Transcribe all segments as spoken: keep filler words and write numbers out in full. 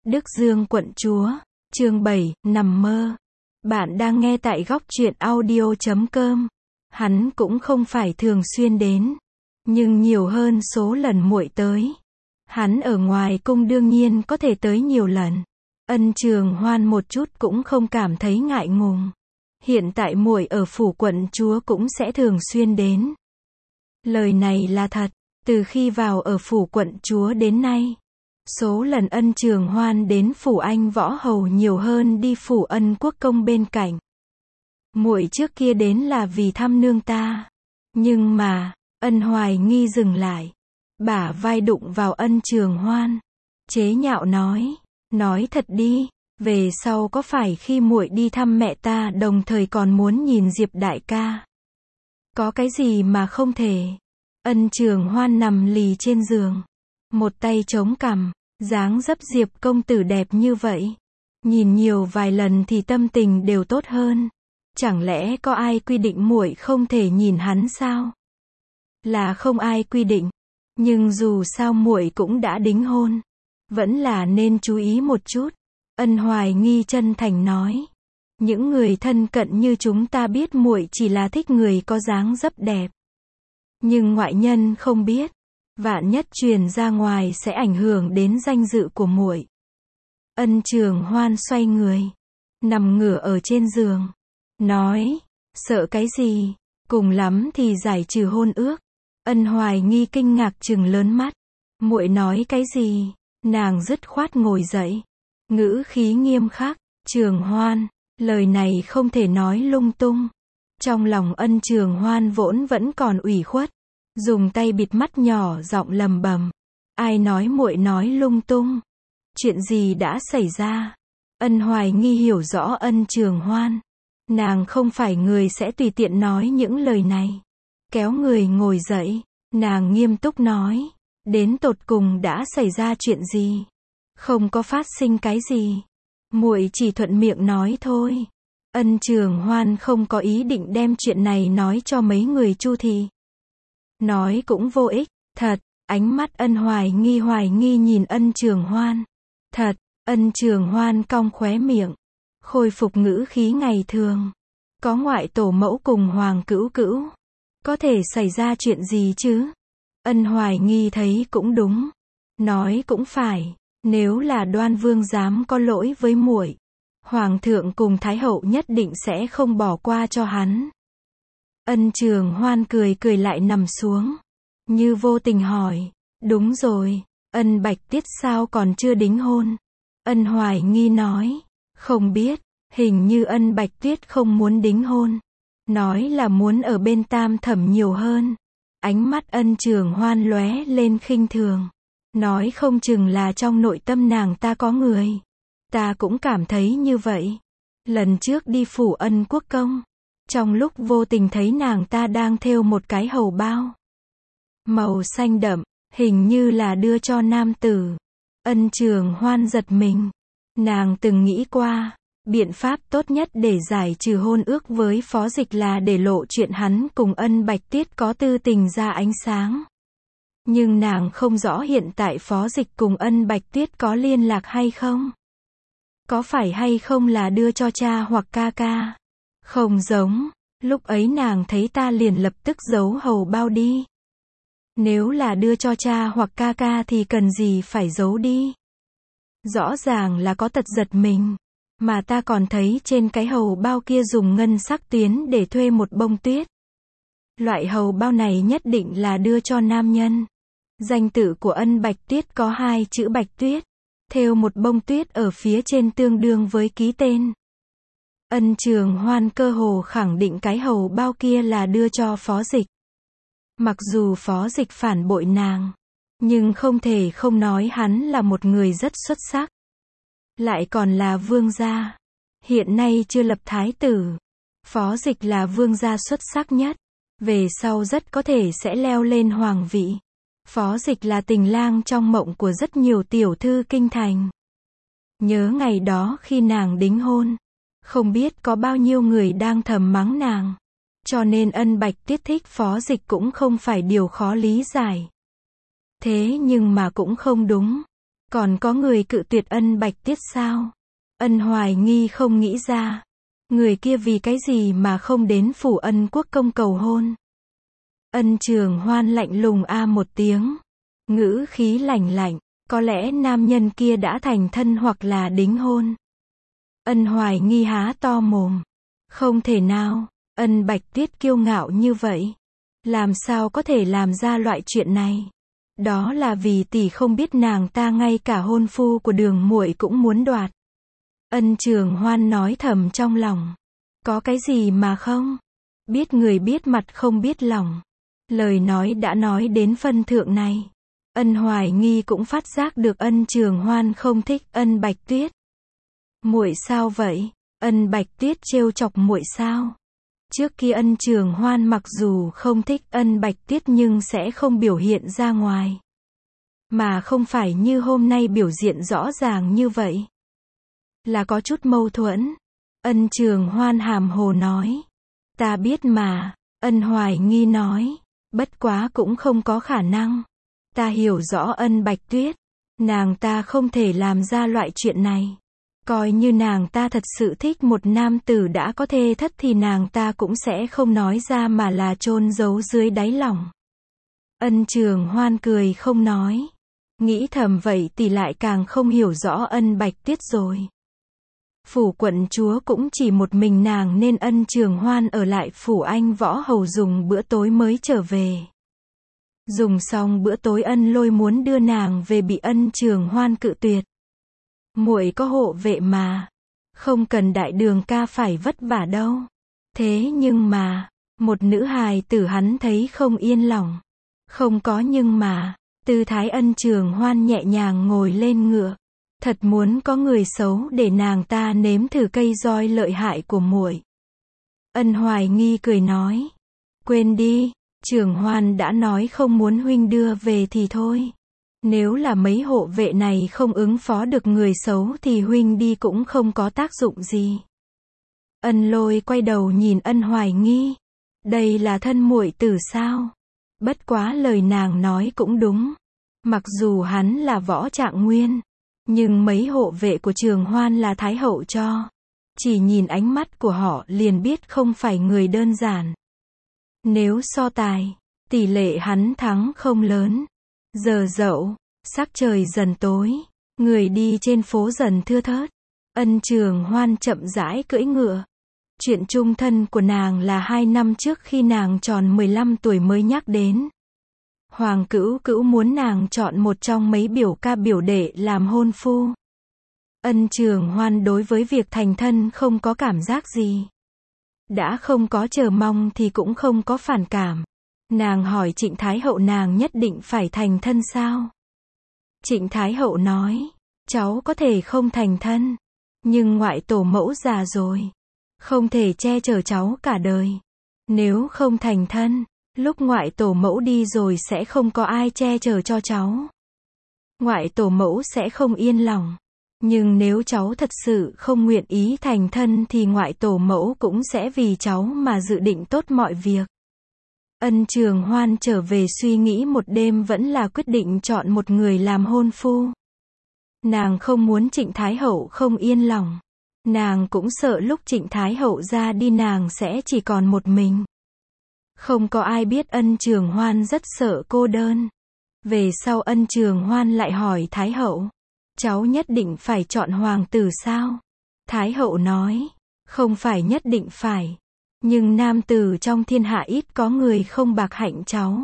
Đức Dương quận chúa, chương bảy, nằm mơ. Bạn đang nghe tại góc truyện audio chấm com. Hắn cũng không phải thường xuyên đến, nhưng nhiều hơn số lần muội tới. Hắn ở ngoài cung đương nhiên có thể tới nhiều lần. Ân Trường Hoan một chút cũng không cảm thấy ngại ngùng. Hiện tại muội ở phủ quận chúa cũng sẽ thường xuyên đến. Lời này là thật, từ khi vào ở phủ quận chúa đến nay, số lần Ân Trường Hoan đến phủ Anh Võ Hầu nhiều hơn đi phủ Ân Quốc Công bên cạnh. Muội trước kia đến là vì thăm nương ta. Nhưng mà, Ân Hoài Nghi dừng lại, bả vai đụng vào Ân Trường Hoan, chế nhạo nói, nói thật đi, về sau có phải khi muội đi thăm mẹ ta đồng thời còn muốn nhìn Diệp đại ca? Có cái gì mà không thể? Ân Trường Hoan nằm lì trên giường, một tay chống cằm, dáng dấp Diệp công tử đẹp như vậy, nhìn nhiều vài lần thì tâm tình đều tốt hơn. Chẳng lẽ có ai quy định muội không thể nhìn hắn sao? Là không ai quy định, nhưng dù sao muội cũng đã đính hôn, vẫn là nên chú ý một chút. Ân Hoài Nghi chân thành nói, những người thân cận như chúng ta biết muội chỉ là thích người có dáng dấp đẹp, nhưng ngoại nhân không biết, vạn nhất truyền ra ngoài sẽ ảnh hưởng đến danh dự của muội. Ân Trường Hoan xoay người, nằm ngửa ở trên giường, nói, sợ cái gì, cùng lắm thì giải trừ hôn ước. Ân Hoài Nghi kinh ngạc trừng lớn mắt, muội nói cái gì? Nàng dứt khoát ngồi dậy, ngữ khí nghiêm khắc, Trường Hoan, lời này không thể nói lung tung. Trong lòng Ân Trường Hoan vốn vẫn còn ủy khuất, dùng tay bịt mắt nhỏ giọng lầm bầm, ai nói muội nói lung tung? Chuyện gì đã xảy ra? Ân Hoài Nghi hiểu rõ Ân Trường Hoan, nàng không phải người sẽ tùy tiện nói những lời này. Kéo người ngồi dậy, nàng nghiêm túc nói, đến tột cùng đã xảy ra chuyện gì? Không có phát sinh cái gì, muội chỉ thuận miệng nói thôi. Ân Trường Hoan không có ý định đem chuyện này nói cho mấy người Chu thị. Nói cũng vô ích, thật. Ánh mắt Ân Hoài Nghi hoài nghi nhìn Ân Trường Hoan. Thật. Ân Trường Hoan cong khóe miệng, khôi phục ngữ khí ngày thường. Có ngoại tổ mẫu cùng hoàng cữu cữu, có thể xảy ra chuyện gì chứ? Ân Hoài Nghi thấy cũng đúng, nói cũng phải, nếu là Đoan Vương dám có lỗi với muội, hoàng thượng cùng thái hậu nhất định sẽ không bỏ qua cho hắn. Ân Trường Hoan cười cười lại nằm xuống, như vô tình hỏi, đúng rồi, Ân Bạch Tiết sao còn chưa đính hôn? Ân Hoài Nghi nói, không biết, hình như Ân Bạch Tuyết không muốn đính hôn, nói là muốn ở bên Tam Thẩm nhiều hơn. Ánh mắt Ân Trường Hoan lóe lên khinh thường, nói không chừng là trong nội tâm nàng ta có người. Ta cũng cảm thấy như vậy. Lần trước đi phủ Ân Quốc Công, trong lúc vô tình thấy nàng ta đang thêu một cái hầu bao màu xanh đậm, hình như là đưa cho nam tử. Ân Trường Hoan giật mình, nàng từng nghĩ qua, biện pháp tốt nhất để giải trừ hôn ước với Phó Dịch là để lộ chuyện hắn cùng Ân Bạch Tiết có tư tình ra ánh sáng. Nhưng nàng không rõ hiện tại Phó Dịch cùng Ân Bạch Tiết có liên lạc hay không? Có phải hay không là đưa cho cha hoặc ca ca? Không giống, lúc ấy nàng thấy ta liền lập tức giấu hầu bao đi. Nếu là đưa cho cha hoặc ca ca thì cần gì phải giấu đi? Rõ ràng là có tật giật mình. Mà ta còn thấy trên cái hầu bao kia dùng ngân sắc tuyến để thuê một bông tuyết. Loại hầu bao này nhất định là đưa cho nam nhân. Danh tự của Ân Bạch Tuyết có hai chữ Bạch Tuyết, thêu một bông tuyết ở phía trên tương đương với ký tên. Ân Trường Hoan cơ hồ khẳng định cái hầu bao kia là đưa cho Phó Dịch. Mặc dù Phó Dịch phản bội nàng, nhưng không thể không nói hắn là một người rất xuất sắc. Lại còn là vương gia. Hiện nay chưa lập thái tử. Phó Dịch là vương gia xuất sắc nhất. Về sau rất có thể sẽ leo lên hoàng vị. Phó Dịch là tình lang trong mộng của rất nhiều tiểu thư kinh thành. Nhớ ngày đó khi nàng đính hôn, không biết có bao nhiêu người đang thầm mắng nàng. Cho nên Ân Bạch Tiết thích Phó Dịch cũng không phải điều khó lý giải. Thế nhưng mà cũng không đúng. Còn có người cự tuyệt Ân Bạch Tiết sao? Ân Hoài Nghi không nghĩ ra. Người kia vì cái gì mà không đến phủ Ân Quốc công cầu hôn? Ân Trường Hoan lạnh lùng a một tiếng. Ngữ khí lạnh lạnh. Có lẽ nam nhân kia đã thành thân hoặc là đính hôn. Ân Hoài Nghi há to mồm. Không thể nào, Ân Bạch Tiết kiêu ngạo như vậy. Làm sao có thể làm ra loại chuyện này? Đó là vì tỷ không biết nàng ta ngay cả hôn phu của Đường muội cũng muốn đoạt. Ân Trường Hoan nói thầm trong lòng. Có cái gì mà không? Biết người biết mặt không biết lòng. Lời nói đã nói đến phân thượng này. Ân Hoài Nghi cũng phát giác được Ân Trường Hoan không thích Ân Bạch Tuyết. Muội sao vậy? Ân Bạch Tuyết trêu chọc muội sao? Trước kia Ân Trường Hoan mặc dù không thích Ân Bạch Tuyết nhưng sẽ không biểu hiện ra ngoài. Mà không phải như hôm nay biểu hiện rõ ràng như vậy. Là có chút mâu thuẫn. Ân Trường Hoan hàm hồ nói. Ta biết mà. Ân Hoài Nghi nói. Bất quá cũng không có khả năng. Ta hiểu rõ Ân Bạch Tuyết. Nàng ta không thể làm ra loại chuyện này. Coi như nàng ta thật sự thích một nam tử đã có thê thất thì nàng ta cũng sẽ không nói ra mà là chôn giấu dưới đáy lòng. Ân Trường Hoan cười không nói. Nghĩ thầm vậy thì lại càng không hiểu rõ Ân Bạch Tuyết rồi. Phủ quận chúa cũng chỉ một mình nàng nên Ân Trường Hoan ở lại phủ Anh Võ Hầu dùng bữa tối mới trở về. Dùng xong bữa tối Ân Lôi muốn đưa nàng về bị Ân Trường Hoan cự tuyệt. Muội có hộ vệ mà. Không cần đại đường ca phải vất vả đâu. Thế nhưng mà, một nữ hài tử hắn thấy không yên lòng. Không có nhưng mà, tư thái Ân Trường Hoan nhẹ nhàng ngồi lên ngựa. Thật muốn có người xấu để nàng ta nếm thử cây roi lợi hại của muội. Ân Hoài Nghi cười nói. Quên đi, Trường Hoan đã nói không muốn huynh đưa về thì thôi. Nếu là mấy hộ vệ này không ứng phó được người xấu thì huynh đi cũng không có tác dụng gì. Ân Lôi quay đầu nhìn Ân Hoài Nghi. Đây là thân muội tử sao? Bất quá lời nàng nói cũng đúng. Mặc dù hắn là Võ Trạng Nguyên, nhưng mấy hộ vệ của Trường Hoan là Thái hậu cho. Chỉ nhìn ánh mắt của họ liền biết không phải người đơn giản. Nếu so tài, tỷ lệ hắn thắng không lớn. Giờ dậu, sắc trời dần tối, người đi trên phố dần thưa thớt. Ân Trường Hoan chậm rãi cưỡi ngựa. Chuyện chung thân của nàng là hai năm trước khi nàng tròn mười lăm tuổi mới nhắc đến. Hoàng Cữu Cữu muốn nàng chọn một trong mấy biểu ca biểu đệ làm hôn phu. Ân Trường Hoan đối với việc thành thân không có cảm giác gì. Đã không có chờ mong thì cũng không có phản cảm. Nàng hỏi Trịnh Thái Hậu nàng nhất định phải thành thân sao? Trịnh Thái Hậu nói, cháu có thể không thành thân, nhưng ngoại tổ mẫu già rồi, không thể che chở cháu cả đời. Nếu không thành thân, lúc ngoại tổ mẫu đi rồi sẽ không có ai che chở cho cháu. Ngoại tổ mẫu sẽ không yên lòng. Nhưng nếu cháu thật sự không nguyện ý thành thân thì ngoại tổ mẫu cũng sẽ vì cháu mà dự định tốt mọi việc. Ân Trường Hoan trở về suy nghĩ một đêm vẫn là quyết định chọn một người làm hôn phu. Nàng không muốn Trịnh Thái Hậu không yên lòng. Nàng cũng sợ lúc Trịnh Thái Hậu ra đi nàng sẽ chỉ còn một mình. Không có ai biết Ân Trường Hoan rất sợ cô đơn. Về sau Ân Trường Hoan lại hỏi Thái Hậu, cháu nhất định phải chọn hoàng tử sao? Thái Hậu nói, không phải nhất định phải. Nhưng nam tử trong thiên hạ ít có người không bạc hạnh cháu.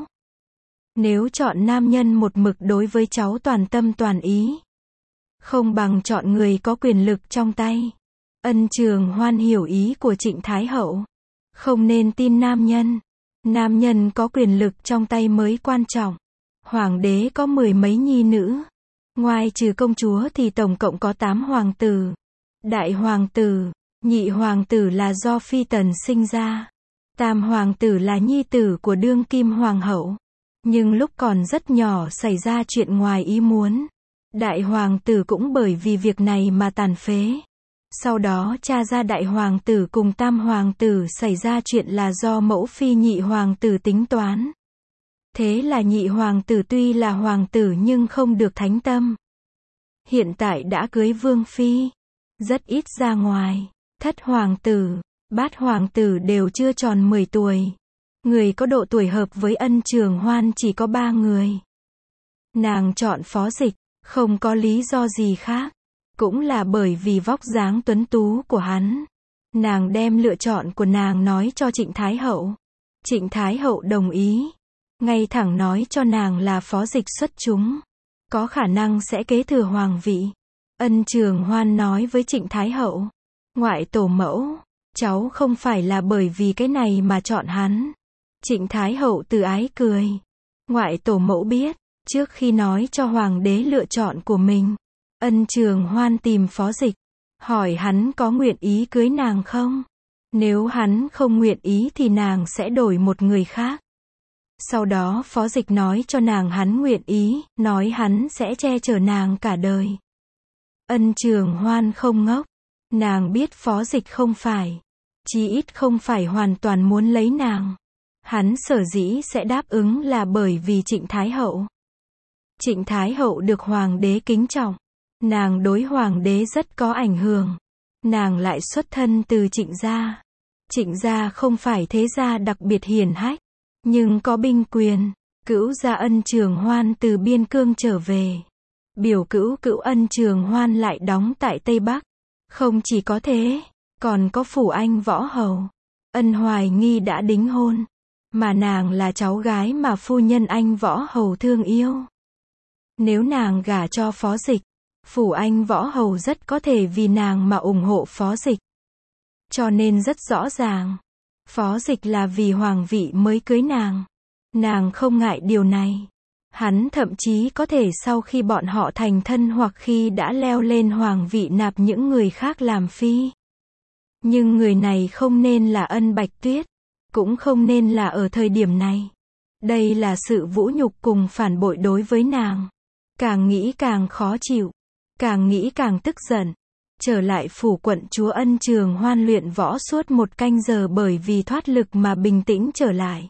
Nếu chọn nam nhân một mực đối với cháu toàn tâm toàn ý, không bằng chọn người có quyền lực trong tay. Ân Trường Hoan hiểu ý của Trịnh Thái Hậu. Không nên tin nam nhân. Nam nhân có quyền lực trong tay mới quan trọng. Hoàng đế có mười mấy nhi nữ. Ngoài trừ công chúa thì tổng cộng có tám hoàng tử. Đại hoàng tử, nhị hoàng tử là do phi tần sinh ra. Tam hoàng tử là nhi tử của đương kim hoàng hậu. Nhưng lúc còn rất nhỏ xảy ra chuyện ngoài ý muốn. Đại hoàng tử cũng bởi vì việc này mà tàn phế. Sau đó cha ra đại hoàng tử cùng tam hoàng tử xảy ra chuyện là do mẫu phi nhị hoàng tử tính toán. Thế là nhị hoàng tử tuy là hoàng tử nhưng không được thánh tâm. hiện tại đã cưới vương phi, rất ít ra ngoài. Thất hoàng tử, bát hoàng tử đều chưa tròn mười tuổi. Người có độ tuổi hợp với Ân Trường Hoan chỉ có ba người. Nàng chọn Phó Dịch, không có lý do gì khác. Cũng là bởi vì vóc dáng tuấn tú của hắn. Nàng đem lựa chọn của nàng nói cho Trịnh Thái Hậu. Trịnh Thái Hậu đồng ý. Ngay thẳng nói cho nàng là Phó Dịch xuất chúng. Có khả năng sẽ kế thừa hoàng vị. Ân Trường Hoan nói với Trịnh Thái Hậu. Ngoại tổ mẫu, cháu không phải là bởi vì cái này mà chọn hắn. Trịnh Thái Hậu từ ái cười. Ngoại tổ mẫu biết, trước khi nói cho hoàng đế lựa chọn của mình, Ân Trường Hoan tìm Phó Dịch, hỏi hắn có nguyện ý cưới nàng không? Nếu hắn không nguyện ý thì nàng sẽ đổi một người khác. Sau đó Phó Dịch nói cho nàng hắn nguyện ý, nói hắn sẽ che chở nàng cả đời. Ân Trường Hoan không ngốc. Nàng biết Phó Dịch không phải, chí ít không phải hoàn toàn muốn lấy nàng. Hắn sở dĩ sẽ đáp ứng là bởi vì Trịnh Thái Hậu. Trịnh Thái Hậu được hoàng đế kính trọng. Nàng đối hoàng đế rất có ảnh hưởng. Nàng lại xuất thân từ Trịnh gia. Trịnh gia không phải thế gia đặc biệt hiển hách, nhưng có binh quyền. Cữu gia Ân Trường Hoan từ biên cương trở về. Biểu cữu cữu Ân Trường Hoan lại đóng tại Tây Bắc. Không chỉ có thế, còn có Phủ Anh Võ Hầu. Ân Hoài Nghi đã đính hôn, mà nàng là cháu gái mà phu nhân Anh Võ Hầu thương yêu. Nếu nàng gả cho Phó Dịch, Phủ Anh Võ Hầu rất có thể vì nàng mà ủng hộ Phó Dịch. Cho nên rất rõ ràng, Phó Dịch là vì hoàng vị mới cưới nàng. Nàng không ngại điều này. Hắn thậm chí có thể sau khi bọn họ thành thân hoặc khi đã leo lên hoàng vị nạp những người khác làm phi. Nhưng người này không nên là Ân Bạch Tuyết, cũng không nên là ở thời điểm này. Đây là sự vũ nhục cùng phản bội đối với nàng. Càng nghĩ càng khó chịu, càng nghĩ càng tức giận. Trở lại phủ quận chúa, Ân Trường Hoan luyện võ suốt một canh giờ bởi vì thoát lực mà bình tĩnh trở lại.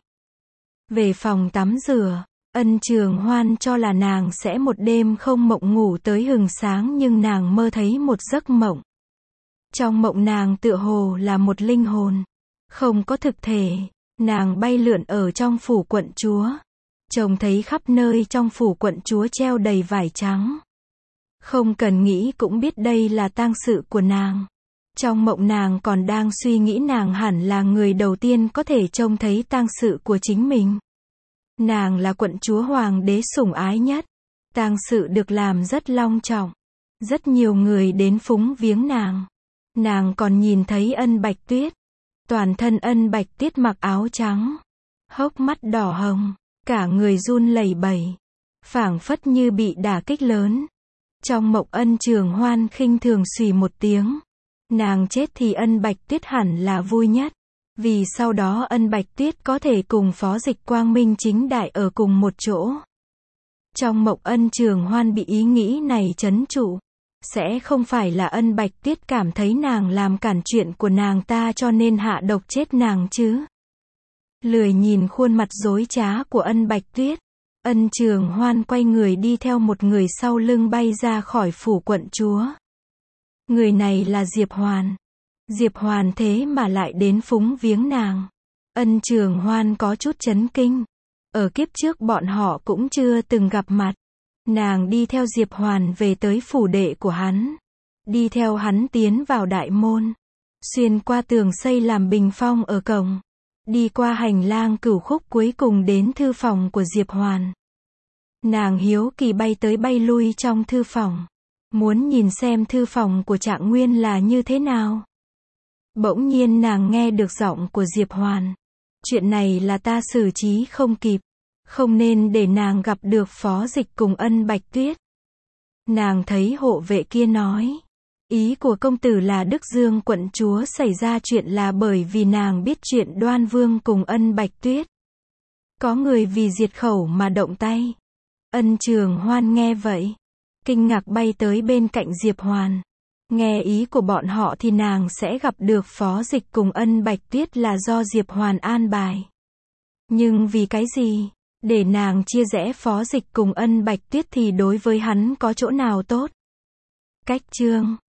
Về phòng tắm rửa, Ân Trường Hoan cho là nàng sẽ một đêm không mộng ngủ tới hừng sáng, nhưng nàng mơ thấy một giấc mộng. Trong mộng nàng tựa hồ là một linh hồn, không có thực thể. Nàng bay lượn ở trong phủ quận chúa. Trông thấy khắp nơi trong phủ quận chúa treo đầy vải trắng. Không cần nghĩ cũng biết đây là tang sự của nàng. Trong mộng nàng còn đang suy nghĩ nàng hẳn là người đầu tiên có thể trông thấy tang sự của chính mình. Nàng là quận chúa hoàng đế sủng ái nhất. Tang sự được làm rất long trọng. Rất nhiều người đến phúng viếng nàng. Nàng còn nhìn thấy Ân Bạch Tuyết. Toàn thân Ân Bạch Tuyết mặc áo trắng, hốc mắt đỏ hồng, cả người run lẩy bẩy, phảng phất như bị đả kích lớn. Trong mộng Ân Trường Hoan khinh thường xùy một tiếng. Nàng chết thì Ân Bạch Tuyết hẳn là vui nhất. Vì sau đó Ân Bạch Tuyết có thể cùng Phó Dịch quang minh chính đại ở cùng một chỗ. Trong mộng Ân Trường Hoan bị ý nghĩ này trấn trụ. Sẽ không phải là Ân Bạch Tuyết cảm thấy nàng làm cản chuyện của nàng ta cho nên hạ độc chết nàng chứ. Lười nhìn khuôn mặt dối trá của Ân Bạch Tuyết, Ân Trường Hoan quay người đi theo một người sau lưng bay ra khỏi phủ quận chúa. Người này là Diệp Hoàn. Diệp Hoàn thế mà lại đến phúng viếng nàng. Ân Trường Hoan có chút chấn kinh. Ở kiếp trước bọn họ cũng chưa từng gặp mặt. Nàng đi theo Diệp Hoàn về tới phủ đệ của hắn. Đi theo hắn tiến vào đại môn. Xuyên qua tường xây làm bình phong ở cổng. Đi qua hành lang cửu khúc cuối cùng đến thư phòng của Diệp Hoàn. Nàng hiếu kỳ bay tới bay lui trong thư phòng. Muốn nhìn xem thư phòng của Trạng Nguyên là như thế nào. Bỗng nhiên nàng nghe được giọng của Diệp Hoàn. Chuyện này là ta xử trí không kịp. Không nên để nàng gặp được Phó Dịch cùng Ân Bạch Tuyết. Nàng thấy hộ vệ kia nói. Ý của công tử là Đức Dương quận chúa xảy ra chuyện là bởi vì nàng biết chuyện Đoan Vương cùng Ân Bạch Tuyết. Có người vì diệt khẩu mà động tay. Ân Trường Hoan nghe vậy. Kinh ngạc bay tới bên cạnh Diệp Hoàn. Nghe ý của bọn họ thì nàng sẽ gặp được Phó Dịch cùng Ân Bạch Tuyết là do Diệp Hoàn an bài. Nhưng vì cái gì? Để nàng chia rẽ Phó Dịch cùng Ân Bạch Tuyết thì đối với hắn có chỗ nào tốt? Cách chương